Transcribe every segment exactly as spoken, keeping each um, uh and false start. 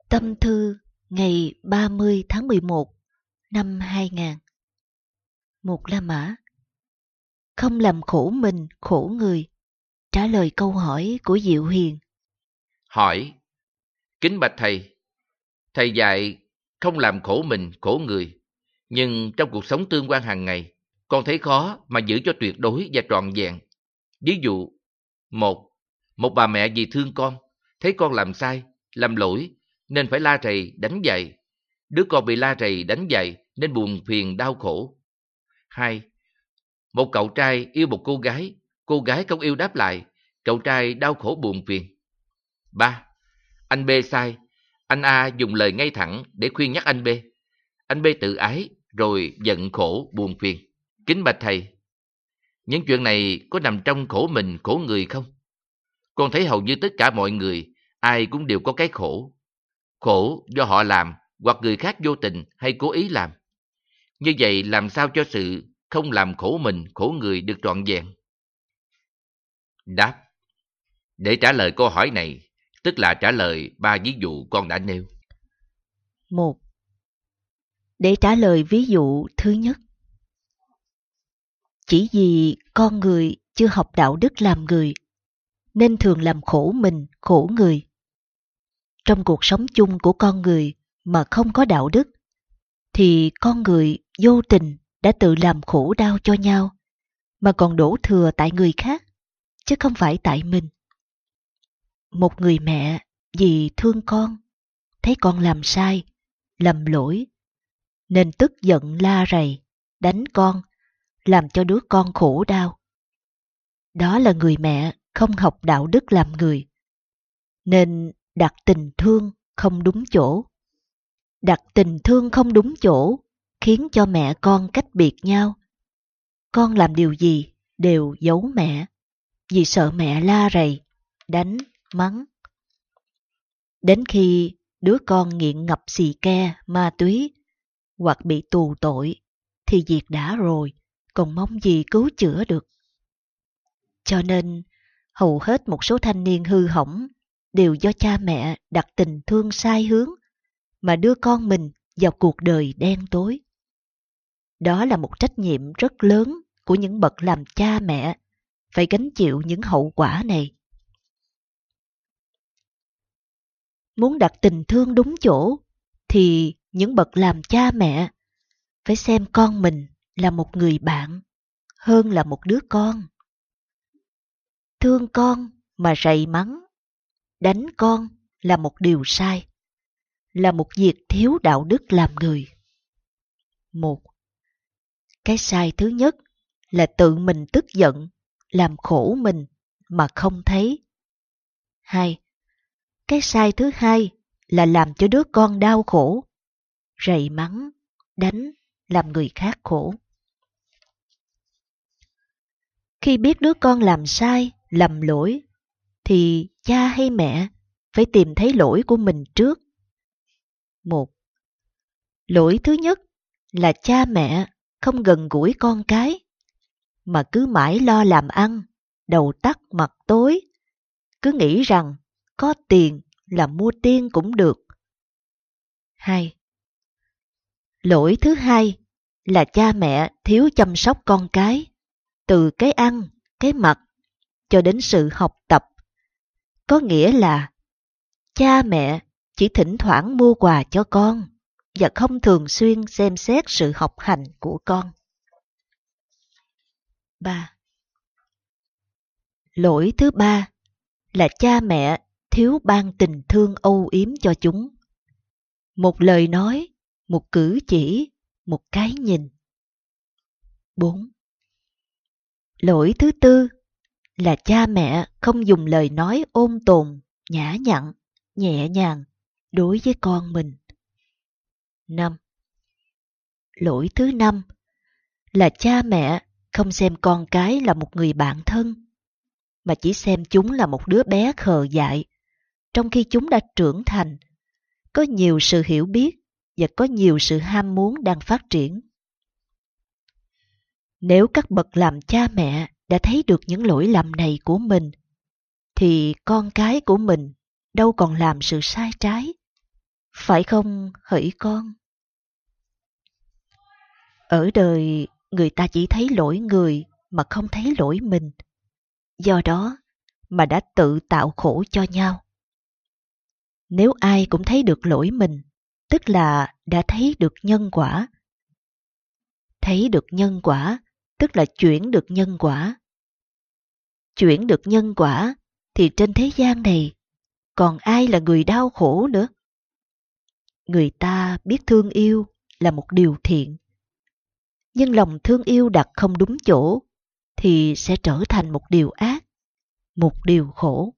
Tâm thư ngày ba mươi tháng mười một năm hai nghìn. Một La Mã. Không làm khổ mình, khổ người. Trả lời câu hỏi của Diệu Hiền. Hỏi: Kính bạch thầy, thầy dạy không làm khổ mình, khổ người. Nhưng trong cuộc sống tương quan hàng ngày, con thấy khó mà giữ cho tuyệt đối và trọn vẹn. Ví dụ, một, một bà mẹ vì thương con, thấy con làm sai, làm lỗi, nên phải la rầy, đánh dạy. Đứa con bị la rầy, đánh dạy nên buồn phiền, đau khổ. Hai, một cậu trai yêu một cô gái, cô gái không yêu đáp lại, cậu trai đau khổ buồn phiền. Ba, anh B sai, anh A dùng lời ngay thẳng để khuyên nhắc anh B. Anh B tự ái, rồi giận khổ, buồn phiền. Kính bạch thầy, những chuyện này có nằm trong khổ mình, khổ người không? Con thấy hầu như tất cả mọi người, ai cũng đều có cái khổ. Khổ do họ làm, hoặc người khác vô tình hay cố ý làm. Như vậy làm sao cho sự không làm khổ mình, khổ người được trọn vẹn? Đáp: để trả lời câu hỏi này, tức là trả lời ba ví dụ con đã nêu. Một. Để trả lời ví dụ thứ nhất. Chỉ vì con người chưa học đạo đức làm người, nên thường làm khổ mình, khổ người. Trong cuộc sống chung của con người mà không có đạo đức, thì con người vô tình đã tự làm khổ đau cho nhau, mà còn đổ thừa tại người khác, chứ không phải tại mình. Một người mẹ vì thương con, thấy con làm sai, lầm lỗi, nên tức giận la rầy, đánh con, làm cho đứa con khổ đau. Đó là người mẹ không học đạo đức làm người, nên đặt tình thương không đúng chỗ. Đặt tình thương không đúng chỗ khiến cho mẹ con cách biệt nhau. Con làm điều gì đều giấu mẹ, vì sợ mẹ la rầy, đánh, mắng. Đến khi đứa con nghiện ngập xì ke, ma túy, hoặc bị tù tội, thì việc đã rồi, còn mong gì cứu chữa được. Cho nên, hầu hết một số thanh niên hư hỏng đều do cha mẹ đặt tình thương sai hướng, mà đưa con mình vào cuộc đời đen tối. Đó là một trách nhiệm rất lớn của những bậc làm cha mẹ, phải gánh chịu những hậu quả này. Muốn đặt tình thương đúng chỗ, thì những bậc làm cha mẹ phải xem con mình là một người bạn hơn là một đứa con. Thương con mà rầy mắng, đánh con là một điều sai, là một việc thiếu đạo đức làm người. Một, cái sai thứ nhất là tự mình tức giận, làm khổ mình mà không thấy. Hai, cái sai thứ hai là làm cho đứa con đau khổ, rầy mắng, đánh, làm người khác khổ. Khi biết đứa con làm sai, lầm lỗi, thì cha hay mẹ phải tìm thấy lỗi của mình trước. Một, lỗi thứ nhất là cha mẹ không gần gũi con cái, mà cứ mãi lo làm ăn, đầu tắt mặt tối, cứ nghĩ rằng có tiền là mua tiên cũng được. Hai, lỗi thứ hai là cha mẹ thiếu chăm sóc con cái, từ cái ăn, cái mặc, cho đến sự học tập. Có nghĩa là cha mẹ chỉ thỉnh thoảng mua quà cho con, và không thường xuyên xem xét sự học hành của con. Ba, lỗi thứ ba là cha mẹ thiếu ban tình thương âu yếm cho chúng. Một lời nói, một cử chỉ, một cái nhìn. Bốn, lỗi thứ tư là cha mẹ không dùng lời nói ôn tồn, nhã nhặn, nhẹ nhàng đối với con mình. Năm, lỗi thứ năm là cha mẹ không xem con cái là một người bạn thân, mà chỉ xem chúng là một đứa bé khờ dại, trong khi chúng đã trưởng thành, có nhiều sự hiểu biết và có nhiều sự ham muốn đang phát triển. Nếu các bậc làm cha mẹ đã thấy được những lỗi lầm này của mình, thì con cái của mình đâu còn làm sự sai trái, Phải không hỡi con? Ở đời, người ta chỉ thấy lỗi người mà không thấy lỗi mình. Do đó mà đã tự tạo khổ cho nhau. Nếu ai cũng thấy được lỗi mình, tức là đã thấy được nhân quả. Thấy được nhân quả, tức là chuyển được nhân quả. Chuyển được nhân quả, thì trên thế gian này, còn ai là người đau khổ nữa? Người ta biết thương yêu là một điều thiện. Nhưng lòng thương yêu đặt không đúng chỗ, thì sẽ trở thành một điều ác, một điều khổ.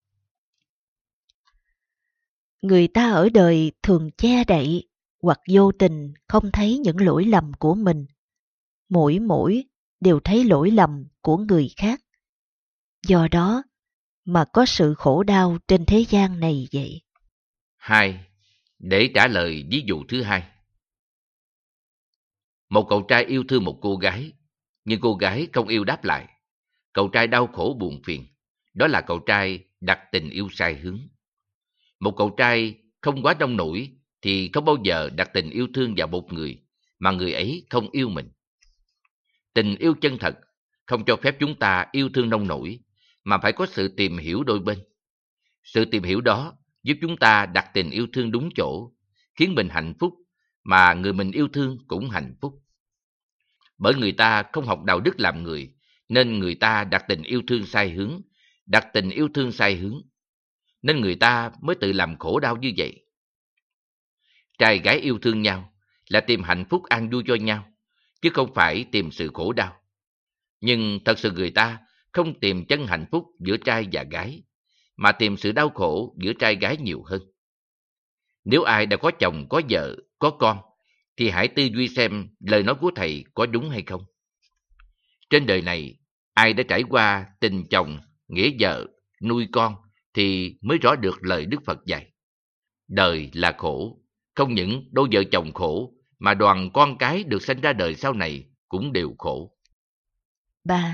Người ta ở đời thường che đậy hoặc vô tình không thấy những lỗi lầm của mình. Mỗi mỗi đều thấy lỗi lầm của người khác. Do đó mà có sự khổ đau trên thế gian này vậy. Hai, để trả lời ví dụ thứ hai. Một cậu trai yêu thương một cô gái, nhưng cô gái không yêu đáp lại. Cậu trai đau khổ buồn phiền. Đó là cậu trai đặt tình yêu sai hướng. Một cậu trai không quá nông nổi thì không bao giờ đặt tình yêu thương vào một người mà người ấy không yêu mình. Tình yêu chân thật không cho phép chúng ta yêu thương nông nổi, mà phải có sự tìm hiểu đôi bên. Sự tìm hiểu đó giúp chúng ta đặt tình yêu thương đúng chỗ, khiến mình hạnh phúc, mà người mình yêu thương cũng hạnh phúc. Bởi người ta không học đạo đức làm người, nên người ta đặt tình yêu thương sai hướng, đặt tình yêu thương sai hướng, nên người ta mới tự làm khổ đau như vậy. Trai gái yêu thương nhau là tìm hạnh phúc an vui cho nhau, chứ không phải tìm sự khổ đau. Nhưng thật sự người ta không tìm chân hạnh phúc giữa trai và gái, mà tìm sự đau khổ giữa trai gái nhiều hơn. Nếu ai đã có chồng, có vợ, có con, thì hãy tư duy xem lời nói của thầy có đúng hay không. Trên đời này, ai đã trải qua tình chồng, nghĩa vợ, nuôi con, thì mới rõ được lời Đức Phật dạy. Đời là khổ, không những đôi vợ chồng khổ, mà đoàn con cái được sinh ra đời sau này cũng đều khổ. Ba.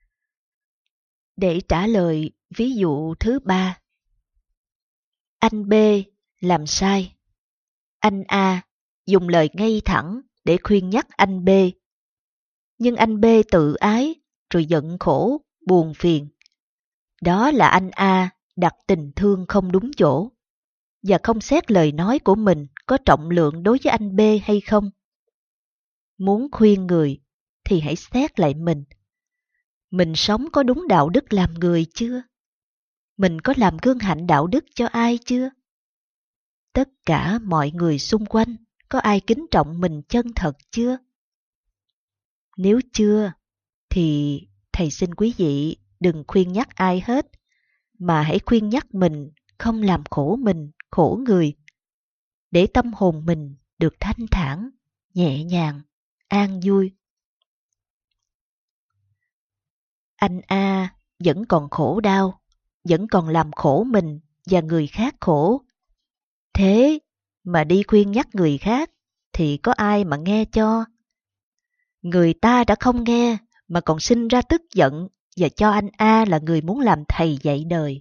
Để trả lời ví dụ thứ ba. Anh B làm sai. Anh A dùng lời ngay thẳng để khuyên nhắc anh B. Nhưng anh B tự ái, rồi giận khổ, buồn phiền. Đó là anh A đặt tình thương không đúng chỗ, và không xét lời nói của mình có trọng lượng đối với anh B hay không. Muốn khuyên người thì hãy xét lại mình. Mình sống có đúng đạo đức làm người chưa? Mình có làm gương hạnh đạo đức cho ai chưa? Tất cả mọi người xung quanh có ai kính trọng mình chân thật chưa? Nếu chưa, thì thầy xin quý vị đừng khuyên nhắc ai hết, mà hãy khuyên nhắc mình không làm khổ mình, khổ người, để tâm hồn mình được thanh thản, nhẹ nhàng, an vui. Anh A vẫn còn khổ đau, vẫn còn làm khổ mình và người khác khổ. Thế mà đi khuyên nhắc người khác thì có ai mà nghe cho? Người ta đã không nghe mà còn sinh ra tức giận và cho anh A là người muốn làm thầy dạy đời.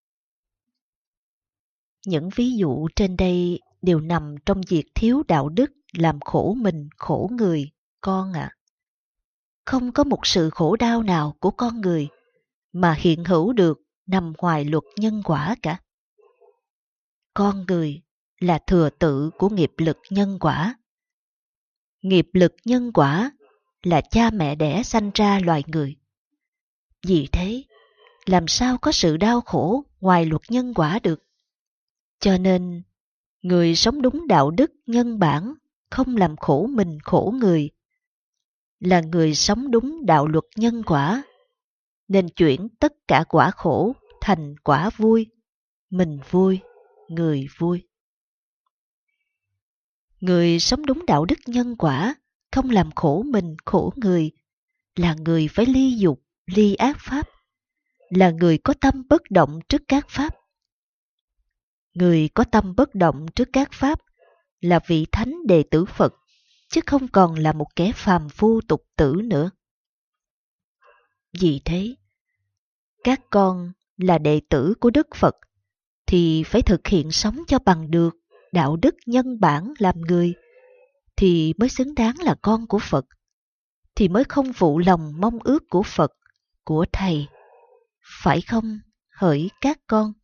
Những ví dụ trên đây đều nằm trong việc thiếu đạo đức làm khổ mình, khổ người, con ạ. À. Không có một sự khổ đau nào của con người mà hiện hữu được nằm ngoài luật nhân quả cả. Con người là thừa tự của nghiệp lực nhân quả. Nghiệp lực nhân quả là cha mẹ đẻ sanh ra loài người. Vì thế, làm sao có sự đau khổ ngoài luật nhân quả được? Cho nên, người sống đúng đạo đức nhân bản, không làm khổ mình khổ người, là người sống đúng đạo luật nhân quả, nên chuyển tất cả quả khổ thành quả vui, mình vui, người vui. Người sống đúng đạo đức nhân quả, không làm khổ mình khổ người, là người phải ly dục, ly ác pháp, là người có tâm bất động trước các pháp. Người có tâm bất động trước các pháp là vị thánh đệ tử Phật, chứ không còn là một kẻ phàm phu tục tử nữa. Vì thế, các con là đệ tử của Đức Phật thì phải thực hiện sống cho bằng được, đạo đức nhân bản làm người, thì mới xứng đáng là con của Phật, thì mới không phụ lòng mong ước của Phật, của Thầy. Phải không, hỡi các con?